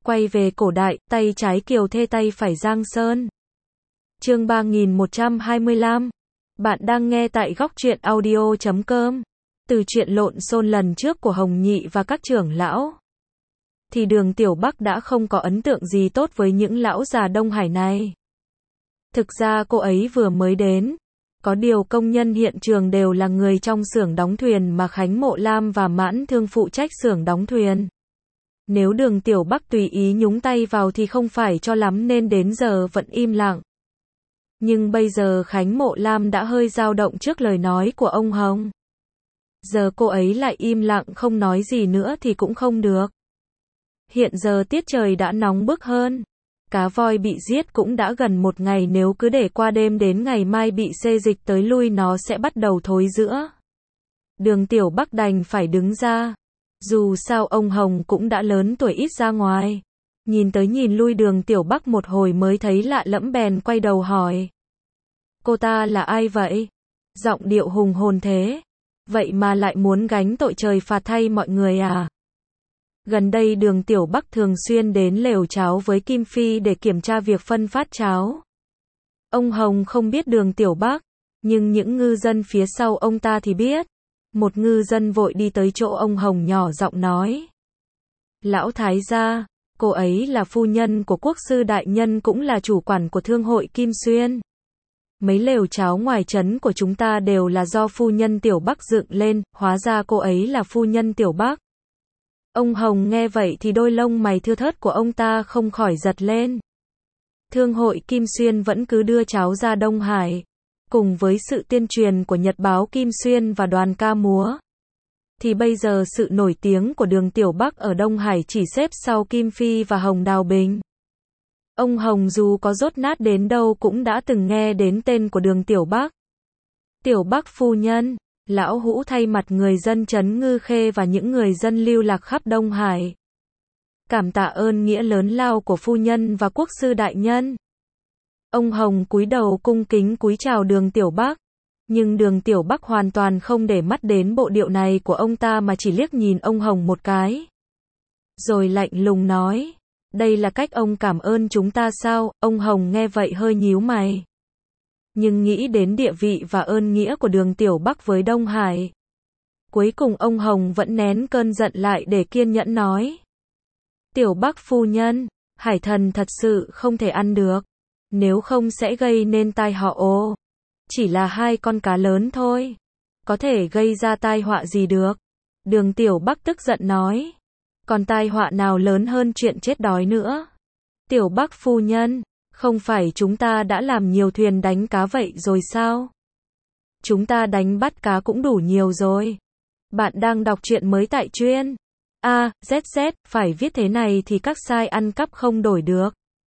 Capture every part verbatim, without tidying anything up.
Quay về cổ đại, tay trái Kiều Thê tay phải Giang Sơn. Chương ba nghìn một trăm hai mươi lăm. Bạn đang nghe tại góc truyện audio chấm com. Từ chuyện lộn xôn lần trước của Hồng Nhị và các trưởng lão, thì Đường Tiểu Bắc đã không có ấn tượng gì tốt với những lão già Đông Hải này. Thực ra cô ấy vừa mới đến, có điều công nhân hiện trường đều là người trong xưởng đóng thuyền mà Khánh Mộ Lam và Mãn Thương phụ trách xưởng đóng thuyền. Nếu Đường Tiểu Bắc tùy ý nhúng tay vào thì không phải cho lắm nên đến giờ vẫn im lặng. Nhưng bây giờ Khánh Mộ Lam đã hơi dao động trước lời nói của ông Hồng. Giờ cô ấy lại im lặng không nói gì nữa thì cũng không được. Hiện giờ tiết trời đã nóng bức hơn. Cá voi bị giết cũng đã gần một ngày, nếu cứ để qua đêm đến ngày mai bị xê dịch tới lui nó sẽ bắt đầu thối rữa. Đường Tiểu Bắc đành phải đứng ra. Dù sao ông Hồng cũng đã lớn tuổi ít ra ngoài. Nhìn tới nhìn lui Đường Tiểu Bắc một hồi mới thấy lạ lẫm bèn quay đầu hỏi. Cô ta là ai vậy? Giọng điệu hùng hồn thế. Vậy mà lại muốn gánh tội trời phạt thay mọi người à? Gần đây Đường Tiểu Bắc thường xuyên đến lều cháo với Kim Phi để kiểm tra việc phân phát cháo. Ông Hồng không biết Đường Tiểu Bắc, nhưng những ngư dân phía sau ông ta thì biết. Một ngư dân vội đi tới chỗ ông Hồng nhỏ giọng nói. Lão Thái gia, cô ấy là phu nhân của quốc sư đại nhân cũng là chủ quản của thương hội Kim Xuyên. Mấy lều cháo ngoài trấn của chúng ta đều là do phu nhân Tiểu Bắc dựng lên, hóa ra cô ấy là phu nhân Tiểu Bắc. Ông Hồng nghe vậy thì đôi lông mày thưa thớt của ông ta không khỏi giật lên. Thương hội Kim Xuyên vẫn cứ đưa cháo ra Đông Hải. Cùng với sự tuyên truyền của Nhật báo Kim Xuyên và đoàn ca múa, thì bây giờ sự nổi tiếng của Đường Tiểu Bắc ở Đông Hải chỉ xếp sau Kim Phi và Hồng Đào Bình. Ông Hồng dù có dốt nát đến đâu cũng đã từng nghe đến tên của Đường Tiểu Bắc. Tiểu Bắc phu nhân, lão hũ thay mặt người dân trấn Ngư Khê và những người dân lưu lạc khắp Đông Hải. Cảm tạ ơn nghĩa lớn lao của phu nhân và quốc sư đại nhân. Ông Hồng cúi đầu cung kính cúi chào Đường Tiểu Bắc. Nhưng Đường Tiểu Bắc hoàn toàn không để mắt đến bộ điệu này của ông ta mà chỉ liếc nhìn ông Hồng một cái. Rồi lạnh lùng nói. Đây là cách ông cảm ơn chúng ta sao? Ông Hồng nghe vậy hơi nhíu mày. Nhưng nghĩ đến địa vị và ơn nghĩa của Đường Tiểu Bắc với Đông Hải. Cuối cùng ông Hồng vẫn nén cơn giận lại để kiên nhẫn nói. Tiểu Bắc phu nhân, hải thần thật sự không thể ăn được. Nếu không sẽ gây nên tai họa ồ. Chỉ là hai con cá lớn thôi. Có thể gây ra tai họa gì được? Đường Tiểu Bắc tức giận nói. Còn tai họa nào lớn hơn chuyện chết đói nữa? Tiểu Bắc phu nhân, không phải chúng ta đã làm nhiều thuyền đánh cá vậy rồi sao? Chúng ta đánh bắt cá cũng đủ nhiều rồi. Bạn đang đọc truyện mới tại chuyên A Z Z, phải viết thế này thì các site ăn cắp không đổi được.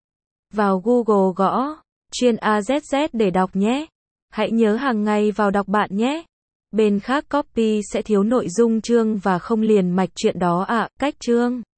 Vào Google gõ chuyên A Z Z để đọc nhé. Hãy nhớ hàng ngày vào đọc bạn nhé. Bên khác copy sẽ thiếu nội dung chương và không liền mạch chuyện đó ạ. À, cách chương